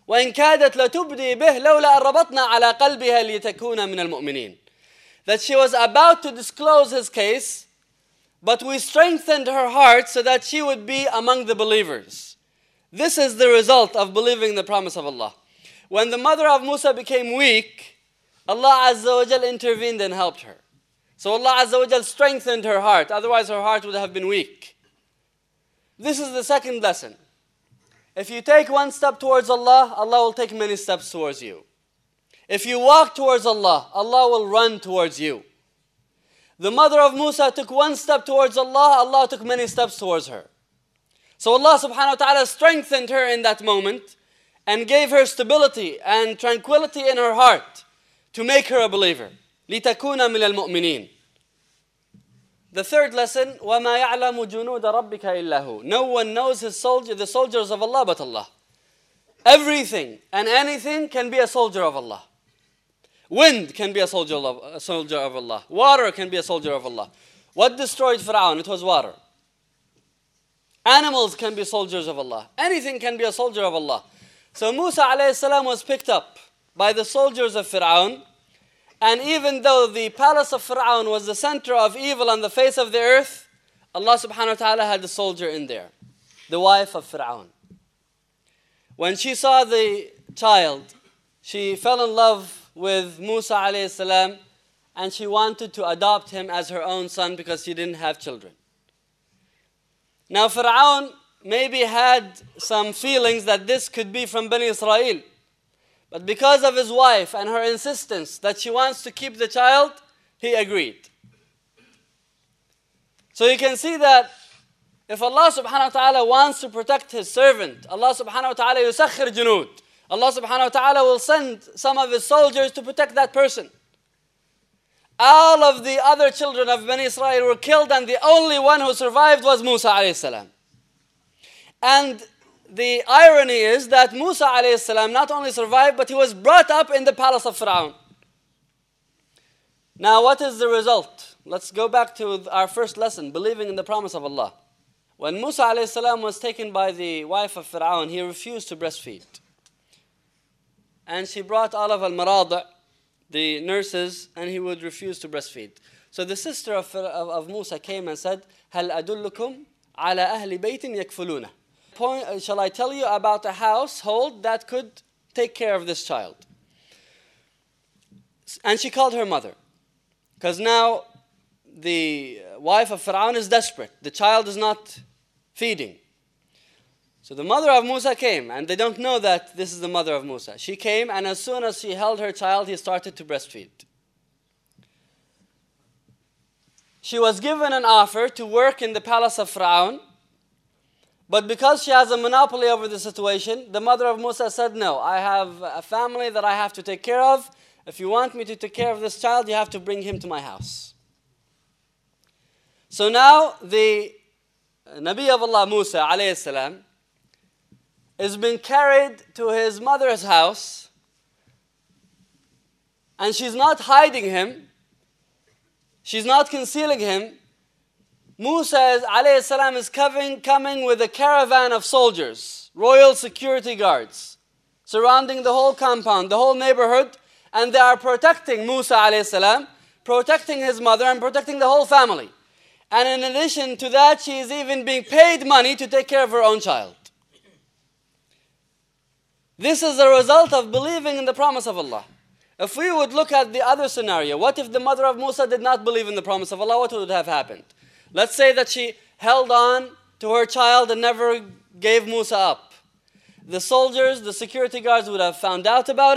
وإن كادت لتبدي به لولا أن ربطنا على قلبها لتكون من المؤمنين. That she was about to disclose his case, but we strengthened her heart so that she would be among the believers. This is the result of believing the promise of Allah. When the mother of Musa became weak, Allah Azza wa Jal intervened and helped her. So Allah Azza wa Jal strengthened her heart, otherwise her heart would have been weak. This is the second lesson. If you take one step towards Allah, Allah will take many steps towards you. If you walk towards Allah, Allah will run towards you. The mother of Musa took one step towards Allah, Allah took many steps towards her. So Allah subhanahu wa ta'ala strengthened her in that moment and gave her stability and tranquility in her heart to make her a believer. لِتَكُونَ مِنَ الْمُؤْمِنِينَ. The third lesson, وَمَا يَعْلَمُ جُنُودَ رَبِّكَ إِلَّا هُ. No one knows the soldiers of Allah but Allah. Everything and anything can be a soldier of Allah. Wind can be a soldier of Allah. Water can be a soldier of Allah. What destroyed Fir'aun? It was water. Animals can be soldiers of Allah. Anything can be a soldier of Allah. So Musa alayhi salam was picked up by the soldiers of Fir'aun. And even though the palace of Fir'aun was the center of evil on the face of the earth, Allah subhanahu wa ta'ala had a soldier in there. The wife of Fir'aun. When she saw the child, she fell in love with Musa alayhi salam, and she wanted to adopt him as her own son because she didn't have children. Now Fir'aun maybe had some feelings that this could be from Bani Israel, but because of his wife and her insistence that she wants to keep the child, he agreed. So you can see that if Allah subhanahu wa ta'ala wants to protect his servant, Allah subhanahu wa ta'ala yusakhir junud. Allah subhanahu wa ta'ala will send some of his soldiers to protect that person. All of the other children of Bani Israel were killed, and the only one who survived was Musa alayhi salam. And the irony is that Musa alayhi salam not only survived, but he was brought up in the palace of Fir'aun. Now what is the result? Let's go back to our first lesson, believing in the promise of Allah. When Musa alayhi salam was taken by the wife of Fir'aun, he refused to breastfeed. And she brought all of al-maradi', the nurses, and he would refuse to breastfeed. So the sister of Musa came and said, هَلْ أَدُلُّكُمْ عَلَى أَهْلِ بَيْتٍ يَكْفُلُونَ. Shall I tell you about a household that could take care of this child? And she called her mother. Because now the wife of Fir'aun is desperate. The child is not feeding. So the mother of Musa came, and they don't know that this is the mother of Musa. She came, and as soon as she held her child, he started to breastfeed. She was given an offer to work in the palace of Fir'aun, but because she has a monopoly over the situation, the mother of Musa said, no, I have a family that I have to take care of. If you want me to take care of this child, you have to bring him to my house. So now the Nabi of Allah Musa alayhi salam is being carried to his mother's house, and she's not hiding him, she's not concealing him. Musa alayhi salam is coming with a caravan of soldiers, royal security guards, surrounding the whole compound, the whole neighborhood, and they are protecting Musa alayhi salam, protecting his mother, and protecting the whole family. And in addition to that, she is even being paid money to take care of her own child. This is a result of believing in the promise of Allah. If we would look at the other scenario, what if the mother of Musa did not believe in the promise of Allah? What would have happened? Let's say that she held on to her child and never gave Musa up. The soldiers, the security guards would have found out about it.